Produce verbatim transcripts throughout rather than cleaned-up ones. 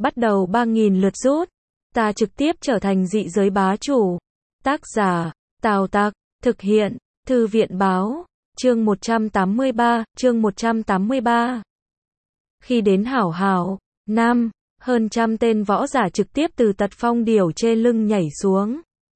bắt đầu ba nghìn lượt rút. Ta trực tiếp trở thành dị giới bá chủ. Tác giả, Tào Tặc, thực hiện, Thư viện báo, chương một trăm tám mươi ba, chương một trăm tám mươi ba. Khi đến Hảo Hảo, Nam, hơn trăm tên võ giả trực tiếp từ tật phong điểu trên lưng nhảy xuống.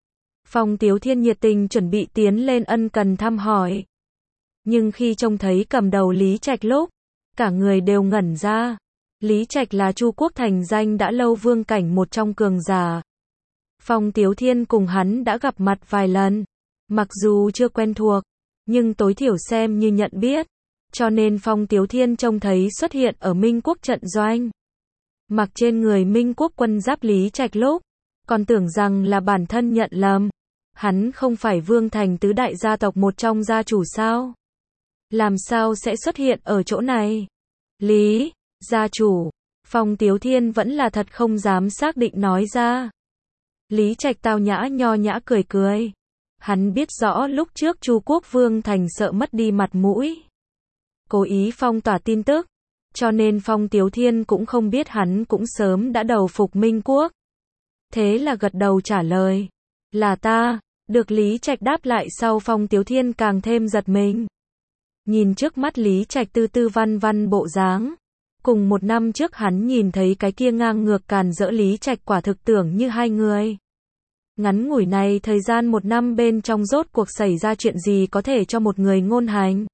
Phong Tiếu Thiên nhiệt tình chuẩn bị tiến lên ân cần thăm hỏi. Nhưng khi trông thấy cầm đầu Lý Trạch lúc, cả người đều ngẩn ra. Lý Trạch là Chu Quốc thành danh đã lâu vương cảnh một trong cường giả. Phong Tiếu Thiên cùng hắn đã gặp mặt vài lần. Mặc dù chưa quen thuộc, nhưng tối thiểu xem như nhận biết. Cho nên Phong Tiếu Thiên trông thấy xuất hiện ở Minh Quốc trận doanh. Mặc trên người Minh Quốc quân giáp Lý Trạch lúc, còn tưởng rằng là bản thân nhận lầm. Hắn không phải vương thành tứ đại gia tộc một trong gia chủ sao? Làm sao sẽ xuất hiện ở chỗ này? Lý, gia chủ, Phong Tiếu Thiên vẫn là thật không dám xác định nói ra. Lý Trạch tao nhã nho nhã cười cười. Hắn biết rõ lúc trước Chu Quốc vương thành sợ mất đi mặt mũi, cố ý phong tỏa tin tức, cho nên Phong Tiếu Thiên cũng không biết hắn cũng sớm đã đầu phục Minh Quốc. Thế là gật đầu trả lời, là ta. Được Lý Trạch đáp lại sau, Phong Tiếu Thiên càng thêm giật mình. Nhìn trước mắt Lý Trạch tư tư văn văn bộ dáng, cùng một năm trước hắn nhìn thấy cái kia ngang ngược càn rỡ Lý Trạch quả thực tưởng như hai người. Ngắn ngủi này thời gian một năm bên trong rốt cuộc xảy ra chuyện gì có thể cho một người ngôn hành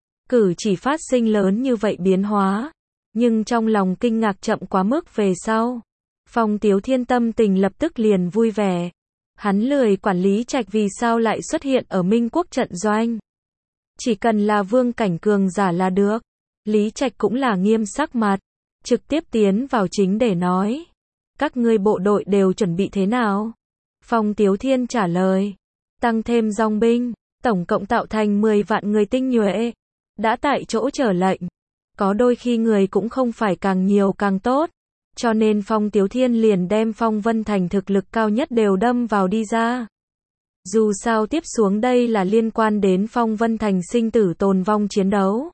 cử chỉ phát sinh lớn như vậy biến hóa. Nhưng trong lòng kinh ngạc chậm quá mức về sau, Phong Tiếu Thiên tâm tình lập tức liền vui vẻ. Hắn lười quản Lý Trạch vì sao lại xuất hiện ở Minh Quốc trận doanh. Chỉ cần là vương cảnh cường giả là được. Lý Trạch cũng là nghiêm sắc mặt, trực tiếp tiến vào chính để nói. Các ngươi bộ đội đều chuẩn bị thế nào? Phong Tiếu Thiên trả lời. Tăng thêm dòng binh, tổng cộng tạo thành mười vạn người tinh nhuệ. Đã tại chỗ chờ lệnh. Có đôi khi người cũng không phải càng nhiều càng tốt. Cho nên Phong Tiếu Thiên liền đem Phong Vân Thành thực lực cao nhất đều đâm vào đi ra. Dù sao tiếp xuống đây là liên quan đến Phong Vân Thành sinh tử tồn vong chiến đấu.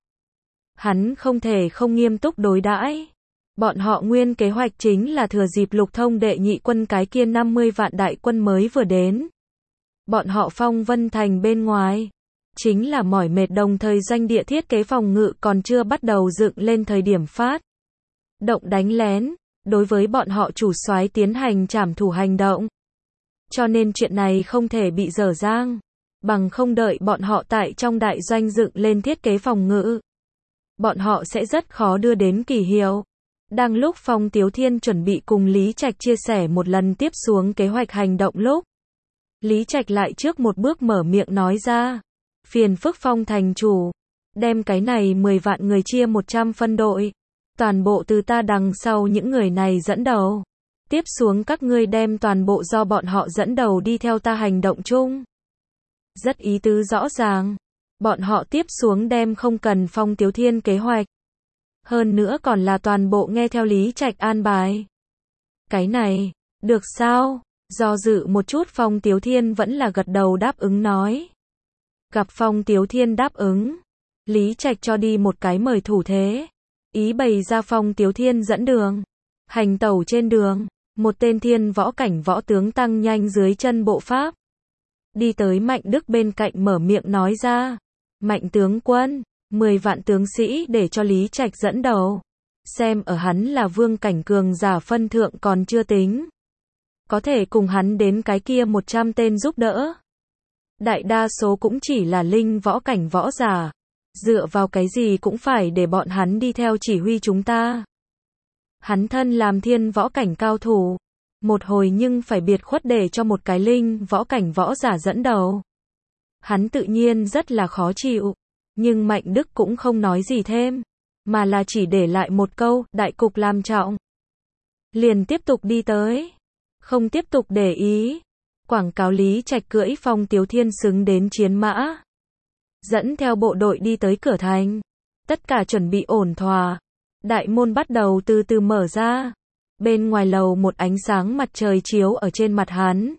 Hắn không thể không nghiêm túc đối đãi. Bọn họ nguyên kế hoạch chính là thừa dịp Lục Thông đệ nhị quân cái kia năm mươi vạn đại quân mới vừa đến. Bọn họ Phong Vân Thành bên ngoài chính là mỏi mệt, đồng thời doanh địa thiết kế phòng ngự còn chưa bắt đầu dựng lên thời điểm phát động đánh lén, đối với bọn họ chủ soái tiến hành trảm thủ hành động. Cho nên chuyện này không thể bị dở dang, bằng không đợi bọn họ tại trong đại doanh dựng lên thiết kế phòng ngự, bọn họ sẽ rất khó đưa đến kỳ hiệu. Đang lúc Phong Tiếu Thiên chuẩn bị cùng Lý Trạch chia sẻ một lần tiếp xuống kế hoạch hành động lúc, Lý Trạch lại trước một bước mở miệng nói ra, phiền phức Phong thành chủ, đem cái này mười vạn người chia một trăm phân đội, toàn bộ từ ta đằng sau những người này dẫn đầu. Tiếp xuống các ngươi đem toàn bộ do bọn họ dẫn đầu đi theo ta hành động chung. Rất ý tứ rõ ràng. Bọn họ tiếp xuống đem không cần Phong Tiếu Thiên kế hoạch. Hơn nữa còn là toàn bộ nghe theo Lý Trạch an bài. Cái này, được sao? Do dự một chút Phong Tiếu Thiên vẫn là gật đầu đáp ứng nói. Gặp Phong Tiếu Thiên đáp ứng, Lý Trạch cho đi một cái mời thủ thế. Ý bày ra Phong Tiếu Thiên dẫn đường. Hành tẩu trên đường, một tên thiên võ cảnh võ tướng tăng nhanh dưới chân bộ pháp. Đi tới Mạnh Đức bên cạnh mở miệng nói ra. Mạnh tướng quân, mười vạn tướng sĩ để cho Lý Trạch dẫn đầu. Xem ở hắn là vương cảnh cường giả phân thượng còn chưa tính. Có thể cùng hắn đến cái kia một trăm tên giúp đỡ. Đại đa số cũng chỉ là linh võ cảnh võ giả. Dựa vào cái gì cũng phải để bọn hắn đi theo chỉ huy chúng ta. Hắn thân làm thiên võ cảnh cao thủ, một hồi nhưng phải biệt khuất để cho một cái linh võ cảnh võ giả dẫn đầu. Hắn tự nhiên rất là khó chịu, nhưng Mạnh Đức cũng không nói gì thêm, mà là chỉ để lại một câu, đại cục làm trọng. Liền tiếp tục đi tới, không tiếp tục để ý. Quảng cáo Lý Trạch cưỡi Phong Tiếu Thiên xứng đến chiến mã, dẫn theo bộ đội đi tới cửa thành. Tất cả chuẩn bị ổn thỏa. Đại môn bắt đầu từ từ mở ra. Bên ngoài lầu một ánh sáng mặt trời chiếu ở trên mặt hắn,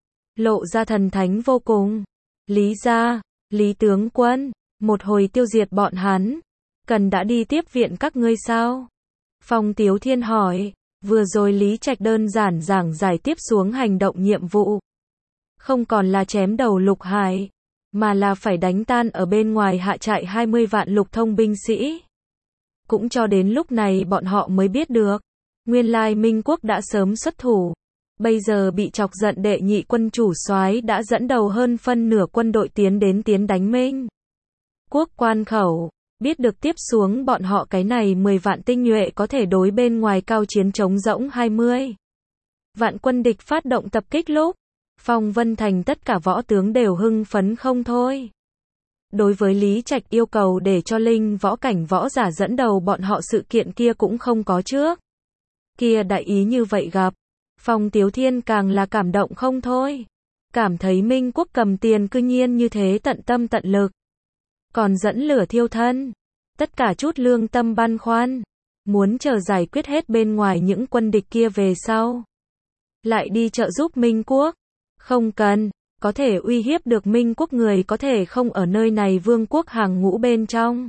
lộ ra thần thánh vô cùng. Lý gia, Lý tướng quân, một hồi tiêu diệt bọn hắn, cần đã đi tiếp viện các ngươi sao? Phong Tiếu Thiên hỏi. Vừa rồi Lý Trạch đơn giản giảng giải tiếp xuống hành động nhiệm vụ. Không còn là chém đầu Lục Hải, mà là phải đánh tan ở bên ngoài hạ trại hai mươi vạn lục thông binh sĩ. Cũng cho đến lúc này bọn họ mới biết được, nguyên lai Minh quốc đã sớm xuất thủ. Bây giờ bị chọc giận đệ nhị quân chủ soái đã dẫn đầu hơn phân nửa quân đội tiến đến tiến đánh Minh quốc quan khẩu. Biết được tiếp xuống bọn họ cái này mười vạn tinh nhuệ có thể đối bên ngoài cao chiến trống rỗng hai mươi vạn quân địch phát động tập kích lúc, Phong Vân Thành tất cả võ tướng đều hưng phấn không thôi. Đối với Lý Trạch yêu cầu để cho linh võ cảnh võ giả dẫn đầu bọn họ sự kiện kia cũng không có trước kia đại ý như vậy gặp, Phong Tiếu Thiên càng là cảm động không thôi. Cảm thấy Minh quốc cầm tiền cư nhiên như thế tận tâm tận lực, còn dẫn lửa thiêu thân. Tất cả chút lương tâm băn khoăn, muốn chờ giải quyết hết bên ngoài những quân địch kia về sau, lại đi trợ giúp Minh quốc. Không cần, có thể uy hiếp được Minh quốc người có thể không ở nơi này vương quốc hàng ngũ bên trong.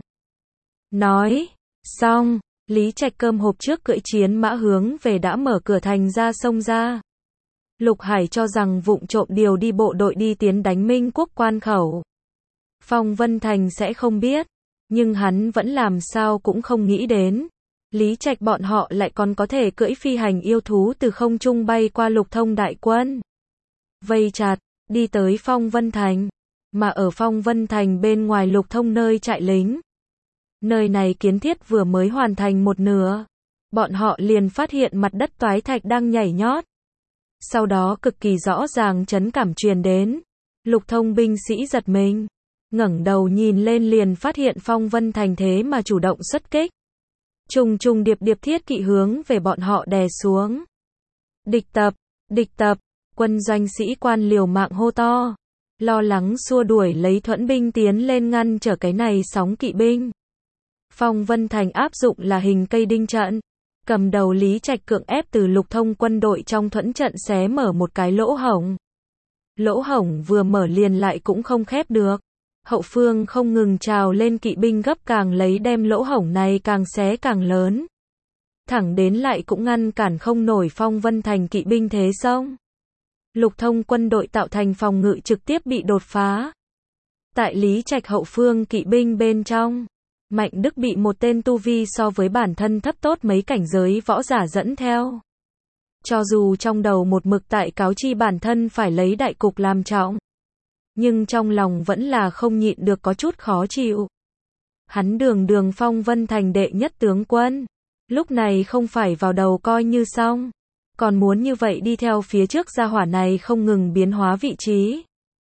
Nói xong, Lý Trạch cơm hộp trước cưỡi chiến mã hướng về đã mở cửa thành ra sông ra. Lục Hải cho rằng vụng trộm điều đi bộ đội đi tiến đánh Minh quốc quan khẩu, Phong Vân Thành sẽ không biết, nhưng hắn vẫn làm sao cũng không nghĩ đến, Lý Trạch bọn họ lại còn có thể cưỡi phi hành yêu thú từ không trung bay qua lục thông đại quân. Vây chặt, đi tới Phong Vân Thành, mà ở Phong Vân Thành bên ngoài lục thông nơi trại lính. Nơi này kiến thiết vừa mới hoàn thành một nửa, bọn họ liền phát hiện mặt đất toái thạch đang nhảy nhót. Sau đó cực kỳ rõ ràng chấn cảm truyền đến, lục thông binh sĩ giật mình, ngẩng đầu nhìn lên liền phát hiện Phong Vân Thành thế mà chủ động xuất kích. Trùng trùng điệp điệp thiết kỵ hướng về bọn họ đè xuống. Địch tập, địch tập, quân doanh sĩ quan liều mạng hô to, lo lắng xua đuổi lấy thuẫn binh tiến lên ngăn trở cái này sóng kỵ binh. Phong Vân Thành áp dụng là hình cây đinh trận, cầm đầu Lý Trạch cưỡng ép từ lục thông quân đội trong thuẫn trận xé mở một cái lỗ hổng. Lỗ hổng vừa mở liền lại cũng không khép được. Hậu phương không ngừng trào lên kỵ binh gấp càng lấy đem lỗ hổng này càng xé càng lớn. Thẳng đến lại cũng ngăn cản không nổi Phong Vân Thành kỵ binh thế xông. Lục thông quân đội tạo thành phòng ngự trực tiếp bị đột phá. Tại Lý Trạch hậu phương kỵ binh bên trong, Mạnh Đức bị một tên tu vi so với bản thân thấp tốt mấy cảnh giới võ giả dẫn theo. Cho dù trong đầu một mực tại cáo chi bản thân phải lấy đại cục làm trọng, nhưng trong lòng vẫn là không nhịn được có chút khó chịu. Hắn đường đường Phong Vân Thành đệ nhất tướng quân, lúc này không phải vào đầu coi như xong, còn muốn như vậy đi theo phía trước gia hỏa này không ngừng biến hóa vị trí,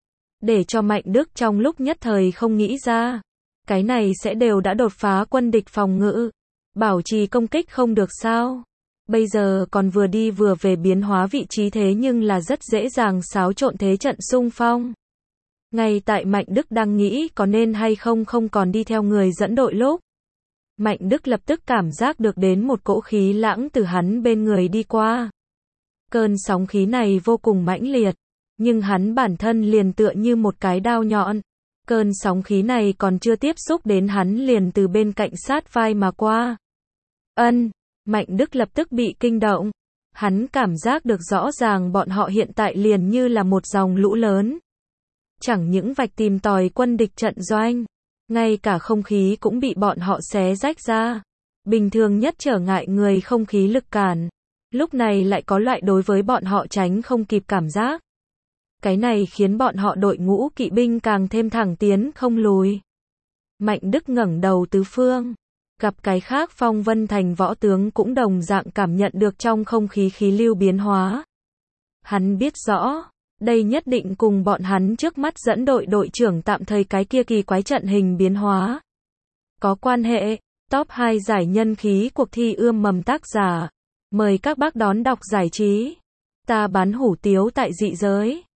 để cho Mạnh Đức trong lúc nhất thời không nghĩ ra, cái này sẽ đều đã đột phá quân địch phòng ngự, bảo trì công kích không được sao. Bây giờ còn vừa đi vừa về biến hóa vị trí thế nhưng là rất dễ dàng xáo trộn thế trận xung phong. Ngay tại Mạnh Đức đang nghĩ có nên hay không không còn đi theo người dẫn đội lúc, Mạnh Đức lập tức cảm giác được đến một cỗ khí lãng từ hắn bên người đi qua. Cơn sóng khí này vô cùng mãnh liệt, nhưng hắn bản thân liền tựa như một cái đao nhọn. Cơn sóng khí này còn chưa tiếp xúc đến hắn liền từ bên cạnh sát vai mà qua. Ân, Mạnh Đức lập tức bị kinh động. Hắn cảm giác được rõ ràng bọn họ hiện tại liền như là một dòng lũ lớn. Chẳng những vạch tìm tòi quân địch trận doanh, ngay cả không khí cũng bị bọn họ xé rách ra. Bình thường nhất trở ngại người không khí lực cản, lúc này lại có loại đối với bọn họ tránh không kịp cảm giác. Cái này khiến bọn họ đội ngũ kỵ binh càng thêm thẳng tiến không lùi. Mạnh Đức ngẩng đầu tứ phương, gặp cái khác Phong Vân Thành võ tướng cũng đồng dạng cảm nhận được trong không khí khí lưu biến hóa. Hắn biết rõ, đây nhất định cùng bọn hắn trước mắt dẫn đội đội trưởng tạm thời cái kia kỳ quái trận hình biến hóa có quan hệ. Top hai giải nhân khí cuộc thi ươm mầm tác giả. Mời các bác đón đọc giải trí. Ta bán hủ tiếu tại dị giới.